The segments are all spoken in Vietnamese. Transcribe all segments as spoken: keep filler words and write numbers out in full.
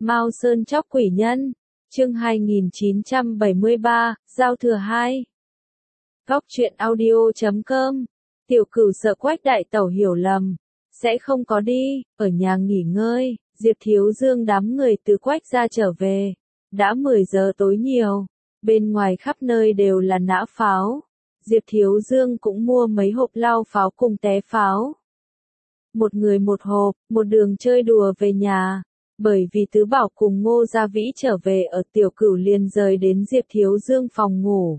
Mao Sơn Chóc Quỷ Nhân, chương hai nghìn chín trăm bảy mươi ba, Giao thừa hai. Góc truyện audio chấm com. Tiểu Cửu sợ Quách đại tẩu hiểu lầm, sẽ không có đi, ở nhà nghỉ ngơi. Diệp Thiếu Dương đám người từ Quách ra trở về, đã mười giờ tối nhiều, bên ngoài khắp nơi đều là nã pháo. Diệp Thiếu Dương cũng mua mấy hộp lao pháo cùng té pháo. Một người một hộp, một đường chơi đùa về nhà. Bởi vì Tứ Bảo cùng Ngô Gia Vĩ trở về ở Tiểu Cửu liền rời đến Diệp Thiếu Dương phòng ngủ.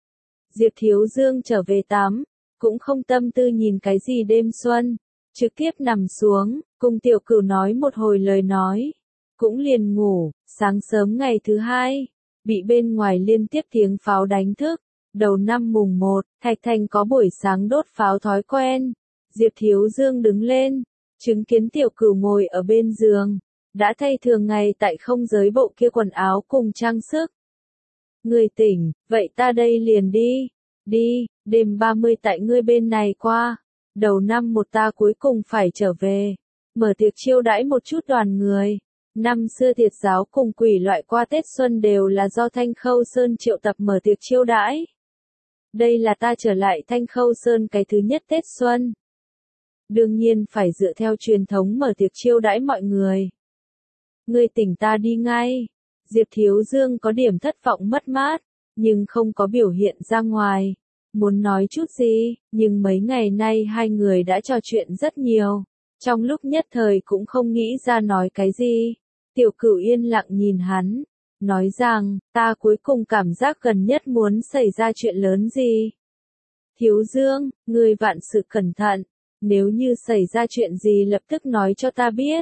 Diệp Thiếu Dương trở về tắm, cũng không tâm tư nhìn cái gì đêm xuân, trực tiếp nằm xuống, cùng Tiểu Cửu nói một hồi lời nói, cũng liền ngủ. Sáng sớm ngày thứ hai, bị bên ngoài liên tiếp tiếng pháo đánh thức. Đầu năm mùng một, Thạch Thành có buổi sáng đốt pháo thói quen. Diệp Thiếu Dương đứng lên, chứng kiến Tiểu Cửu ngồi ở bên giường, đã thay thường ngày tại không giới bộ kia quần áo cùng trang sức. Người tỉnh, vậy ta đây liền đi, đi, đêm ba mươi tại ngươi bên này qua, đầu năm một ta cuối cùng phải trở về, mở tiệc chiêu đãi một chút đoàn người. Năm xưa Tiệt giáo cùng quỷ loại qua Tết Xuân đều là do Thanh Khâu Sơn triệu tập mở tiệc chiêu đãi. Đây là ta trở lại Thanh Khâu Sơn cái thứ nhất Tết Xuân. Đương nhiên phải dựa theo truyền thống mở tiệc chiêu đãi mọi người. Ngươi tỉnh ta đi ngay. Diệp Thiếu Dương có điểm thất vọng mất mát, nhưng không có biểu hiện ra ngoài. Muốn nói chút gì, nhưng mấy ngày nay hai người đã trò chuyện rất nhiều. Trong lúc nhất thời cũng không nghĩ ra nói cái gì. Tiểu Cửu yên lặng nhìn hắn, nói rằng, ta cuối cùng cảm giác gần nhất muốn xảy ra chuyện lớn gì. Thiếu Dương, ngươi vạn sự cẩn thận, nếu như xảy ra chuyện gì lập tức nói cho ta biết.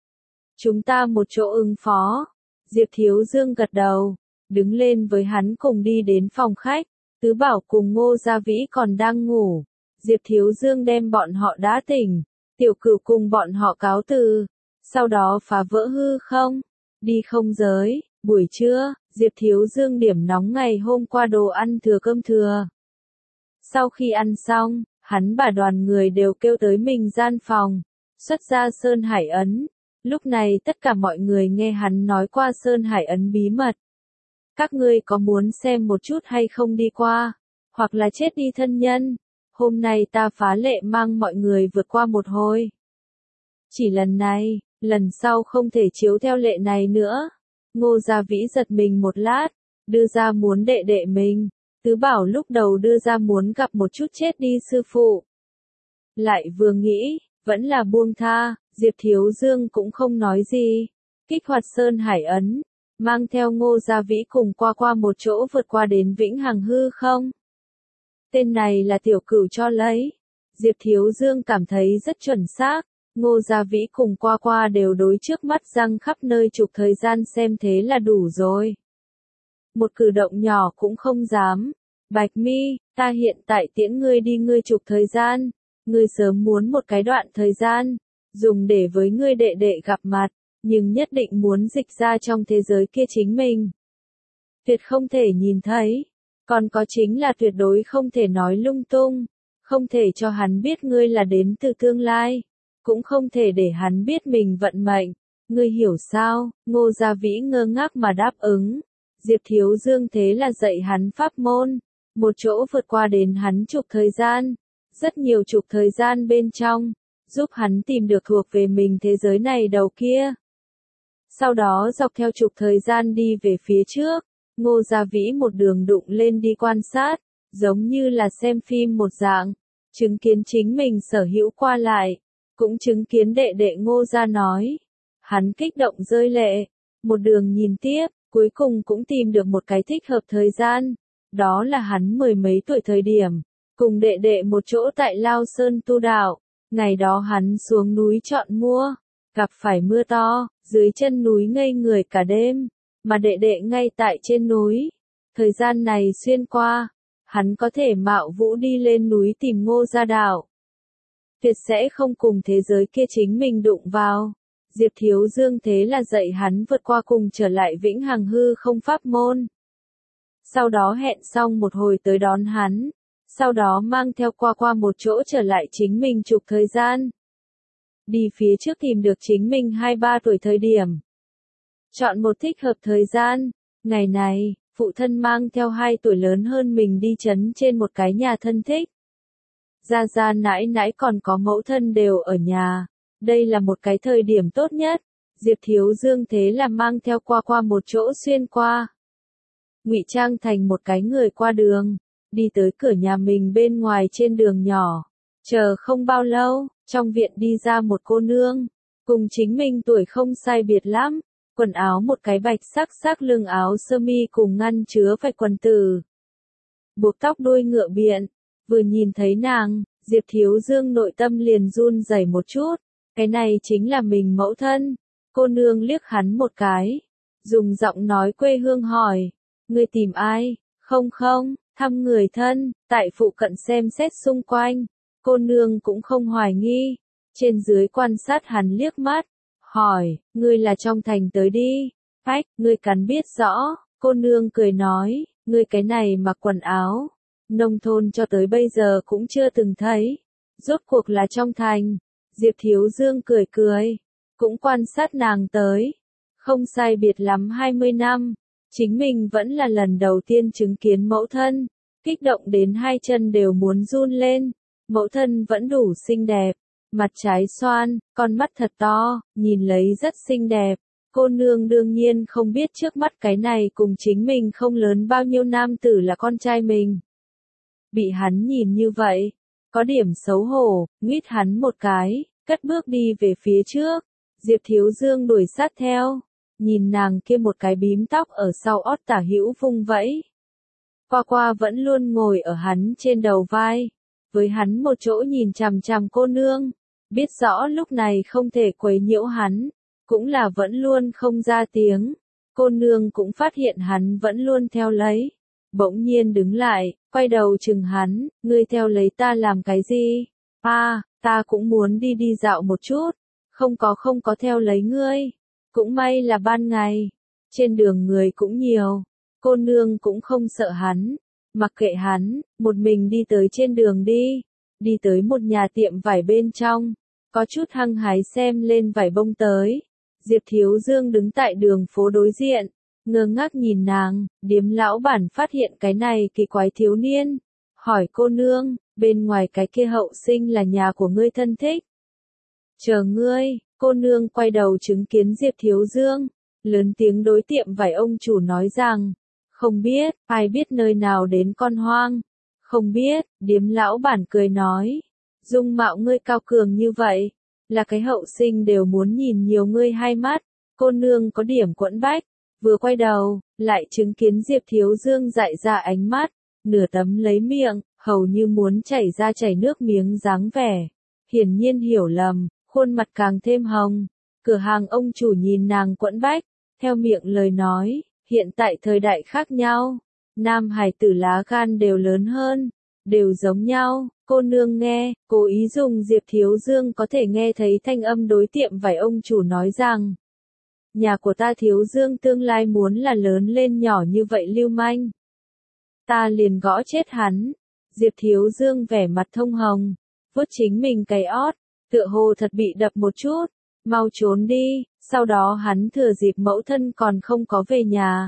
Chúng ta một chỗ ứng phó. Diệp Thiếu Dương gật đầu, đứng lên với hắn cùng đi đến phòng khách. Tứ Bảo cùng Ngô Gia Vĩ còn đang ngủ. Diệp Thiếu Dương đem bọn họ đá tỉnh. Tiểu Cửu cùng bọn họ cáo từ. Sau đó phá vỡ hư không. Đi không giới. Buổi trưa, Diệp Thiếu Dương điểm nóng ngày hôm qua đồ ăn thừa cơm thừa. Sau khi ăn xong, hắn bà đoàn người đều kêu tới mình gian phòng. Xuất ra Sơn Hải Ấn. Lúc này tất cả mọi người nghe hắn nói qua Sơn Hải Ấn bí mật. Các ngươi có muốn xem một chút hay không đi qua, hoặc là chết đi thân nhân. Hôm nay ta phá lệ mang mọi người vượt qua một hồi. Chỉ lần này, lần sau không thể chiếu theo lệ này nữa. Ngô Gia Vĩ giật mình một lát, đưa ra muốn đệ đệ mình. Tứ Bảo lúc đầu đưa ra muốn gặp một chút chết đi sư phụ. Lại vừa nghĩ, vẫn là buông tha. Diệp Thiếu Dương cũng không nói gì. Kích hoạt Sơn Hải Ấn, mang theo Ngô Gia Vĩ cùng qua qua một chỗ vượt qua đến Vĩnh Hằng hư không. Tên này là Tiểu Cửu cho lấy. Diệp Thiếu Dương cảm thấy rất chuẩn xác. Ngô Gia Vĩ cùng qua qua đều đối trước mắt răng khắp nơi chụp thời gian xem thế là đủ rồi. Một cử động nhỏ cũng không dám. Bạch Mi, ta hiện tại tiễn ngươi đi ngươi chụp thời gian. Ngươi sớm muốn một cái đoạn thời gian. Dùng để với ngươi đệ đệ gặp mặt, nhưng nhất định muốn dịch ra trong thế giới kia chính mình. Tuyệt không thể nhìn thấy, còn có chính là tuyệt đối không thể nói lung tung, không thể cho hắn biết ngươi là đến từ tương lai, cũng không thể để hắn biết mình vận mệnh. Ngươi hiểu sao? Ngô Gia Vĩ ngơ ngác mà đáp ứng. Diệp Thiếu Dương thế là dạy hắn pháp môn, một chỗ vượt qua đến hắn chụp thời gian, rất nhiều chụp thời gian bên trong. Giúp hắn tìm được thuộc về mình thế giới này đầu kia. Sau đó dọc theo trục thời gian đi về phía trước, Ngô Gia Vĩ một đường đụng lên đi quan sát, giống như là xem phim một dạng, chứng kiến chính mình sở hữu qua lại, cũng chứng kiến đệ đệ Ngô Gia nói. Hắn kích động rơi lệ, một đường nhìn tiếp, cuối cùng cũng tìm được một cái thích hợp thời gian, đó là hắn mười mấy tuổi thời điểm, cùng đệ đệ một chỗ tại Lao Sơn tu đạo. Ngày đó hắn xuống núi chọn mua, gặp phải mưa to, dưới chân núi ngây người cả đêm, mà đệ đệ ngay tại trên núi. Thời gian này xuyên qua, hắn có thể mạo vũ đi lên núi tìm Ngô Gia đạo. Tuyệt sẽ không cùng thế giới kia chính mình đụng vào. Diệp Thiếu Dương thế là dạy hắn vượt qua cùng trở lại Vĩnh Hằng hư không pháp môn. Sau đó hẹn xong một hồi tới đón hắn. Sau đó mang theo qua qua một chỗ trở lại chính mình chụp thời gian. Đi phía trước tìm được chính mình hai ba tuổi thời điểm. Chọn một thích hợp thời gian. Ngày này, phụ thân mang theo hai tuổi lớn hơn mình đi trấn trên một cái nhà thân thích. Gia Gia nãi nãi còn có mẫu thân đều ở nhà. Đây là một cái thời điểm tốt nhất. Diệp Thiếu Dương thế là mang theo qua qua một chỗ xuyên qua. Ngụy trang thành một cái người qua đường, đi tới cửa nhà mình bên ngoài trên đường nhỏ. Chờ không bao lâu, trong viện đi ra một cô nương, cùng chính mình tuổi không sai biệt lắm, quần áo một cái bạch sắc sắc lưng áo sơ mi cùng ngăn chứa phải quần tử. Buộc tóc đuôi ngựa biện, vừa nhìn thấy nàng, Diệp Thiếu Dương nội tâm liền run rẩy một chút, cái này chính là mình mẫu thân. Cô nương liếc hắn một cái, dùng giọng nói quê hương hỏi, ngươi tìm ai? Không không, thăm người thân, tại phụ cận xem xét xung quanh. Cô nương cũng không hoài nghi, trên dưới quan sát hắn liếc mắt, hỏi, ngươi là trong thành tới đi, phách, ngươi cắn biết rõ, cô nương cười nói, ngươi cái này mặc quần áo, nông thôn cho tới bây giờ cũng chưa từng thấy, rốt cuộc là trong thành. Diệp Thiếu Dương cười cười, cũng quan sát nàng tới, không sai biệt lắm hai mươi năm, chính mình vẫn là lần đầu tiên chứng kiến mẫu thân, kích động đến hai chân đều muốn run lên. Mẫu thân vẫn đủ xinh đẹp, mặt trái xoan, con mắt thật to, nhìn lấy rất xinh đẹp. Cô nương đương nhiên không biết trước mắt cái này cùng chính mình không lớn bao nhiêu nam tử là con trai mình. Bị hắn nhìn như vậy, có điểm xấu hổ, nguyết hắn một cái, cất bước đi về phía trước. Diệp Thiếu Dương đuổi sát theo, nhìn nàng kia một cái bím tóc ở sau ót tả hữu vung vẫy. Qua qua vẫn luôn ngồi ở hắn trên đầu vai, với hắn một chỗ nhìn chằm chằm cô nương, biết rõ lúc này không thể quấy nhiễu hắn, cũng là vẫn luôn không ra tiếng. Cô nương cũng phát hiện hắn vẫn luôn theo lấy, bỗng nhiên đứng lại, quay đầu chừng hắn, ngươi theo lấy ta làm cái gì? À, ta cũng muốn đi đi dạo một chút, không có không có theo lấy ngươi, cũng may là ban ngày, trên đường người cũng nhiều, cô nương cũng không sợ hắn. Mặc kệ hắn, một mình đi tới trên đường đi, đi tới một nhà tiệm vải bên trong, có chút hăng hái xem lên vải bông tới. Diệp Thiếu Dương đứng tại đường phố đối diện, ngơ ngác nhìn nàng, điếm lão bản phát hiện cái này kỳ quái thiếu niên, hỏi cô nương, bên ngoài cái kia hậu sinh là nhà của ngươi thân thích. Chờ ngươi, cô nương quay đầu chứng kiến Diệp Thiếu Dương, lớn tiếng đối tiệm vải ông chủ nói rằng, không biết, ai biết nơi nào đến con hoang. Không biết, điếm lão bản cười nói. Dung mạo ngươi cao cường như vậy, là cái hậu sinh đều muốn nhìn nhiều ngươi hai mắt. Cô nương có điểm quẫn bách, vừa quay đầu, lại chứng kiến Diệp Thiếu Dương dại ra ánh mắt, nửa tấm lấy miệng, hầu như muốn chảy ra chảy nước miếng dáng vẻ. Hiển nhiên hiểu lầm, khuôn mặt càng thêm hồng. Cửa hàng ông chủ nhìn nàng quẫn bách, theo miệng lời nói. Hiện tại thời đại khác nhau, nam hài tử lá gan đều lớn hơn, đều giống nhau. Cô nương nghe, cố ý dùng Diệp Thiếu Dương có thể nghe thấy thanh âm đối tiệm vải ông chủ nói rằng, nhà của ta Thiếu Dương tương lai muốn là lớn lên nhỏ như vậy lưu manh, ta liền gõ chết hắn. Diệp Thiếu Dương vẻ mặt thông hồng, vuốt chính mình cái ót, tựa hồ thật bị đập một chút. Mau trốn đi, sau đó hắn thừa dịp mẫu thân còn không có về nhà.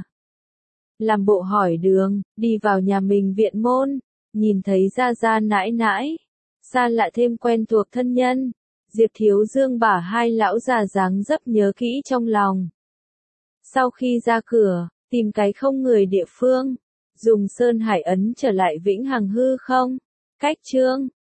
Làm bộ hỏi đường, đi vào nhà mình viện môn, nhìn thấy Gia Gia nãi nãi, xa lạ thêm quen thuộc thân nhân. Diệp Thiếu Dương bả hai lão già dáng dấp nhớ kỹ trong lòng. Sau khi ra cửa, tìm cái không người địa phương, dùng Sơn Hải ấn trở lại vĩnh hằng hư không. Cách chương